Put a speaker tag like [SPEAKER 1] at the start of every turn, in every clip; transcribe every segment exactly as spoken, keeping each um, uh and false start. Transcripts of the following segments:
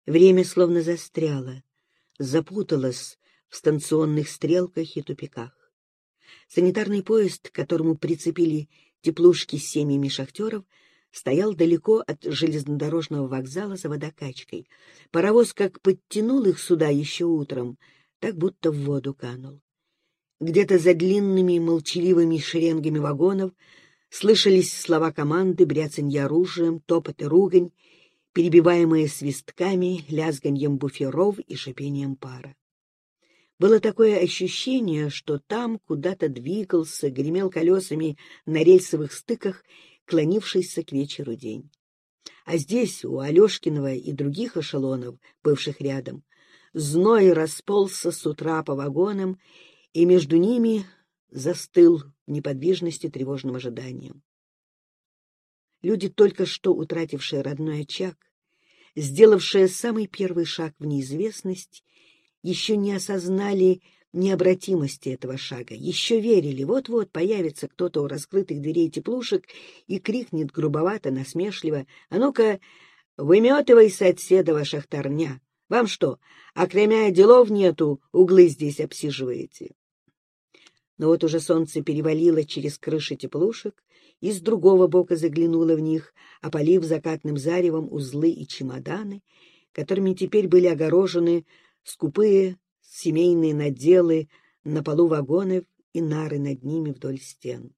[SPEAKER 1] Время словно застряло, запуталось в станционных стрелках и тупиках. Санитарный поезд, к которому прицепили теплушки с семьями шахтеров, стоял далеко от железнодорожного вокзала за водокачкой. Паровоз как подтянул их сюда еще утром, так будто в воду канул. Где-то за длинными молчаливыми шеренгами вагонов слышались слова команды, бряцанье оружием, топот и ругань, перебиваемые свистками, лязганьем буферов и шипением пара. Было такое ощущение, что там куда-то двигался, гремел колесами на рельсовых стыках клонившийся к вечеру день. А здесь, у Алешкиного и других эшелонов, бывших рядом, зной расползся с утра по вагонам, и между ними застыл в неподвижности тревожным ожиданием. Люди, только что утратившие родной очаг, сделавшие самый первый шаг в неизвестность, еще не осознали необратимости этого шага, еще верили, вот-вот появится кто-то у раскрытых дверей теплушек и крикнет грубовато, насмешливо: «А ну-ка, выметывай, соседова шахтарня! Вам что, окремя делов нету, углы здесь обсиживаете?» Но вот уже солнце перевалило через крыши теплушек и с другого бока заглянуло в них, опалив закатным заревом узлы и чемоданы, которыми теперь были огорожены скупые семейные наделы на полу вагонов и нары над ними вдоль стен.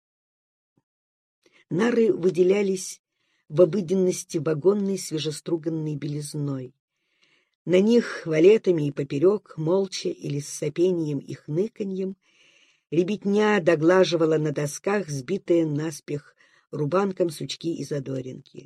[SPEAKER 1] Нары выделялись в обыденности вагонной свежеструганной белизной. На них валетами и поперек, молча или с сопением и хныканьем, ребятня доглаживала на досках сбитые наспех рубанком сучки и задоринки.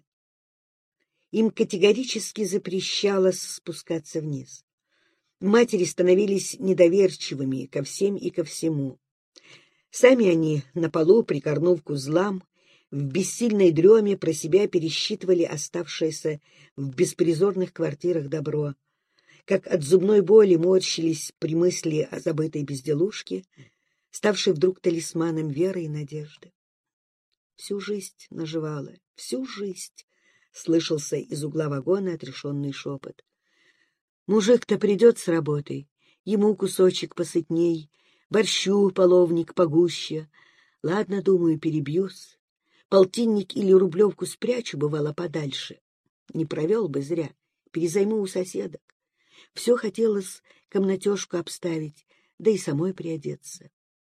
[SPEAKER 1] Им категорически запрещалось спускаться вниз. Матери становились недоверчивыми ко всем и ко всему. Сами они на полу, прикорнув к узлам, в бессильной дреме про себя пересчитывали оставшееся в беспризорных квартирах добро, как от зубной боли морщились при мысли о забытой безделушке, ставшей вдруг талисманом веры и надежды. Всю жизнь наживала, всю жизнь, — слышался из угла вагона отрешенный шепот. Мужик-то придет с работы, ему кусочек посытней, борщу половник погуще. Ладно, думаю, перебьюсь. Полтинник или рублевку спрячу, бывало, подальше. Не провел бы зря, перезайму у соседок. Все хотелось комнатежку обставить, да и самой приодеться.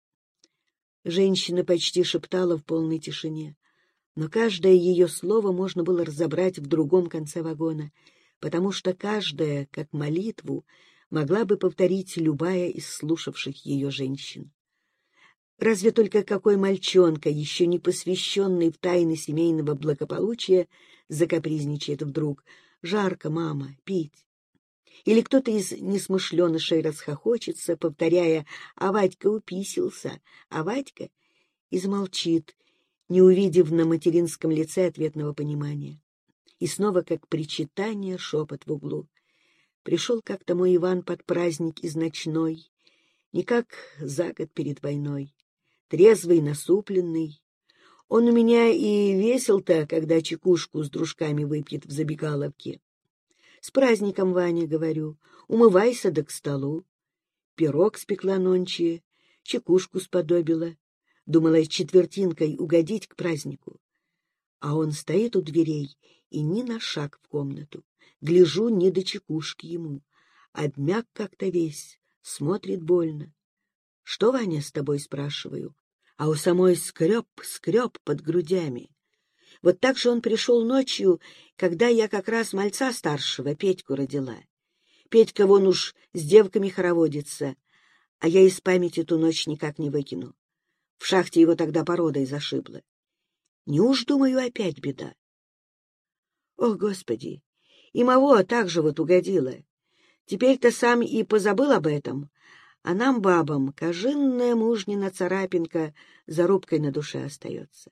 [SPEAKER 1] Женщина почти шептала в полной тишине, но каждое ее слово можно было разобрать в другом конце вагона, потому что каждая, как молитву, могла бы повторить любая из слушавших ее женщин. Разве только какой мальчонка, еще не посвященный в тайны семейного благополучия, закапризничает вдруг: «Жарко, мама, пить». Или кто-то из несмышленышей расхохочется, повторяя: «А Вадька уписился, а Вадька...» и замолчит, не увидев на материнском лице ответного понимания. И снова, как причитание, шепот в углу. Пришел как-то мой Иван под праздник из ночной, не как за год перед войной, трезвый, насупленный. Он у меня и весел-то, когда чекушку с дружками выпьет в забегаловке. С праздником, Ваня, говорю, умывайся да к столу. Пирог спекла нонче, чекушку сподобила. Думала четвертинкой угодить к празднику. А он стоит у дверей и ни на шаг в комнату. Гляжу, не до чекушки ему. Обмяк как-то весь, смотрит больно. Что, Ваня, с тобой, спрашиваю? А у самой скреб, скреб под грудями. Вот так же он пришел ночью, когда я как раз мальца старшего, Петьку, родила. Петька вон уж с девками хороводится, а я из памяти ту ночь никак не выкину. В шахте его тогда породой зашибло. Неуж, думаю, опять беда? Ох, Господи! И маво так же вот угодило. Теперь-то сам и позабыл об этом, а нам, бабам, кожинная мужнина царапинка зарубкой на душе остается.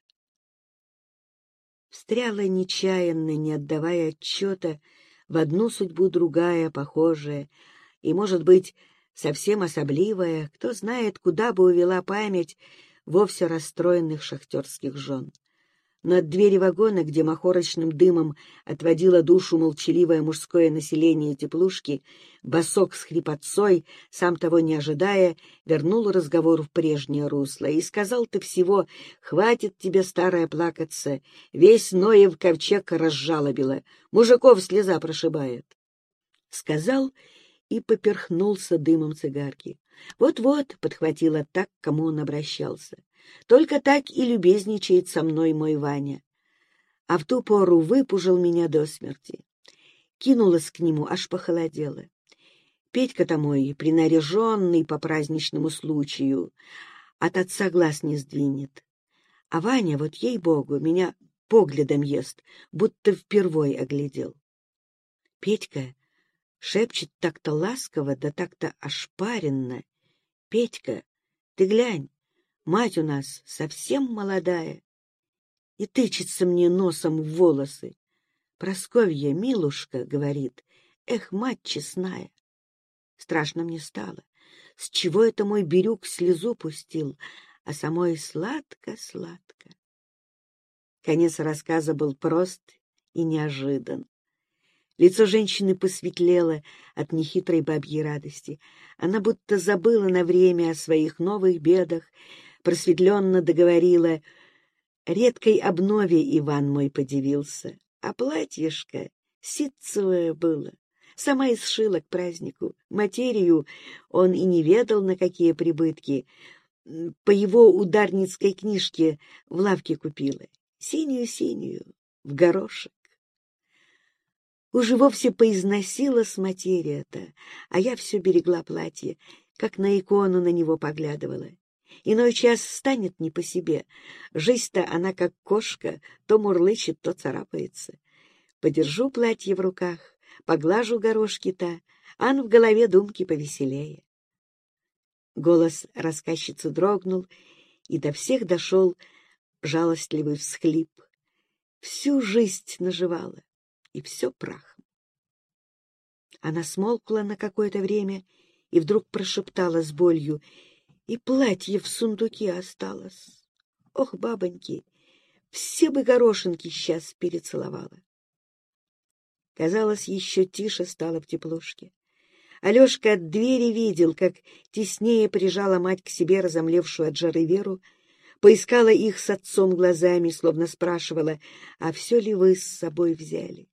[SPEAKER 1] Встряла нечаянно, не отдавая отчета, в одну судьбу другая, похожая, и, может быть, совсем особливая, кто знает, куда бы увела память вовсе расстроенных шахтерских жен. но от двери вагона, где махорочным дымом отводило душу молчаливое мужское население теплушки, босок с хрипотцой, сам того не ожидая, вернул разговор в прежнее русло. И сказал ты всего: «Хватит тебе, старая, плакаться, весь Ноев ковчег разжалобило, мужиков слеза прошибает». Сказал и поперхнулся дымом цигарки. «Вот-вот», — подхватила так, к кому он обращался, — «только так и любезничает со мной мой Ваня». А в ту пору выпужил меня до смерти. Кинулась к нему, аж похолодела. Петька-то мой, принаряженный по праздничному случаю, от отца глаз не сдвинет. А Ваня, вот ей-богу, меня поглядом ест, будто впервой оглядел. Петька шепчет так-то ласково, да так-то ошпаренно: «Петька, ты глянь, мать у нас совсем молодая». И тычется мне носом в волосы. «Прасковья, милушка», — говорит, — «эх, мать честная». Страшно мне стало. С чего это мой Бирюк слезу пустил, а самой сладко-сладко. Конец рассказа был прост и неожидан. Лицо женщины посветлело от нехитрой бабьей радости. Она будто забыла на время о своих новых бедах, просветленно договорила: «Редкой обнове Иван мой подивился, а платьишко ситцевое было. Сама и сшила к празднику. Материю он и не ведал, на какие прибытки. По его ударницкой книжке в лавке купила. Синюю-синюю, в горошек. Уже вовсе поизносилась материя-то, а я все берегла платье, как на икону на него поглядывала. Иной час станет не по себе. Жизнь-то она, как кошка, то мурлычет, то царапается. Подержу платье в руках, поглажу горошки-то, ан в голове думки повеселее. Голос рассказчицы дрогнул, и до всех дошел жалостливый всхлип. Всю жизнь наживала, и все прахом. Она смолкла на какое-то время и вдруг прошептала с болью: «И платье в сундуке осталось. Ох, бабоньки, все бы горошинки сейчас перецеловала». Казалось, еще тише стало в теплушке. Алешка от двери видел, как теснее прижала мать к себе разомлевшую от жары Веру, поискала их с отцом глазами, словно спрашивала: «А все ли вы с собой взяли?»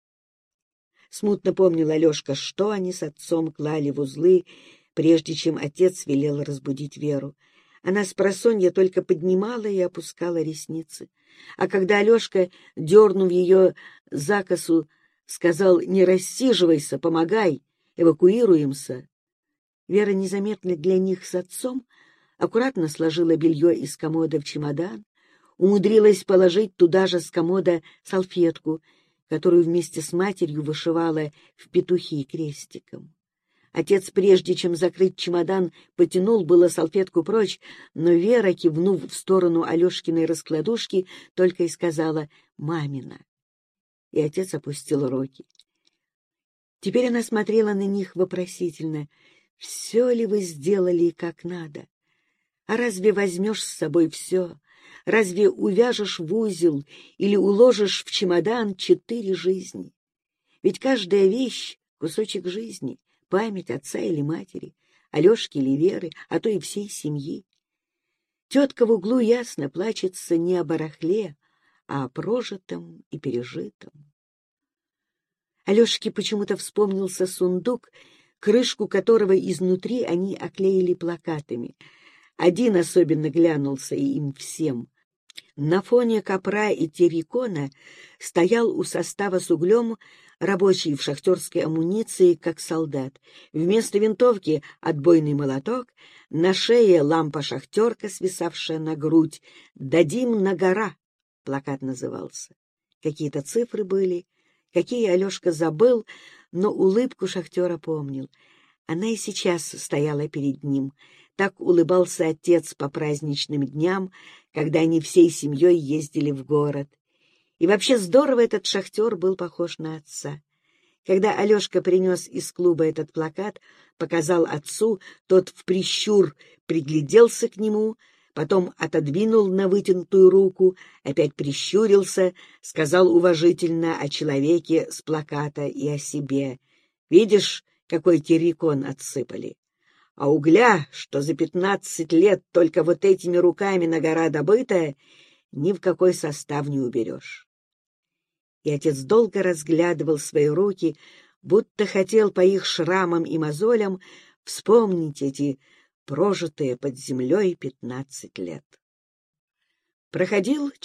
[SPEAKER 1] Смутно помнил Алешка, что они с отцом клали в узлы, прежде чем отец велел разбудить Веру. Она спросонья только поднимала и опускала ресницы. А когда Алешка, дернув ее за косу, сказал: «Не рассиживайся, помогай, эвакуируемся», Вера незаметно для них с отцом аккуратно сложила белье из комода в чемодан, умудрилась положить туда же с комода салфетку, которую вместе с матерью вышивала в петухи крестиком. Отец, прежде чем закрыть чемодан, потянул было салфетку прочь, но Вера, кивнув в сторону Алешкиной раскладушки, только и сказала: «Мамина». И отец опустил руки. Теперь она смотрела на них вопросительно. «Все ли вы сделали как надо? А разве возьмешь с собой все? Разве увяжешь в узел или уложишь в чемодан четыре жизни? Ведь каждая вещь — кусочек жизни, память отца или матери, Алешки или Веры, а то и всей семьи. Тетка в углу ясно плачется не о барахле, а о прожитом и пережитом». Алешке почему-то вспомнился сундук, крышку которого изнутри они оклеили плакатами. Один особенно глянулся им всем. На фоне копра и террикона стоял у состава с углем рабочий в шахтерской амуниции, как солдат. Вместо винтовки отбойный молоток, на шее лампа-шахтерка, свисавшая на грудь. «Дадим на гора» плакат назывался. Какие-то цифры были, какие Алешка забыл, но улыбку шахтера помнил. Она и сейчас стояла перед ним. Так улыбался отец по праздничным дням, когда они всей семьей ездили в город. И вообще здорово этот шахтер был похож на отца. Когда Алешка принес из клуба этот плакат, показал отцу, тот в прищур пригляделся к нему, потом отодвинул на вытянутую руку, опять прищурился, сказал уважительно о человеке с плаката и о себе. «Видишь, какой террикон отсыпали? А угля, что за пятнадцать лет только вот этими руками на гора добытая, ни в какой состав не уберешь». И отец долго разглядывал свои руки, будто хотел по их шрамам и мозолям вспомнить эти прожитые под землей пятнадцать лет. Проходил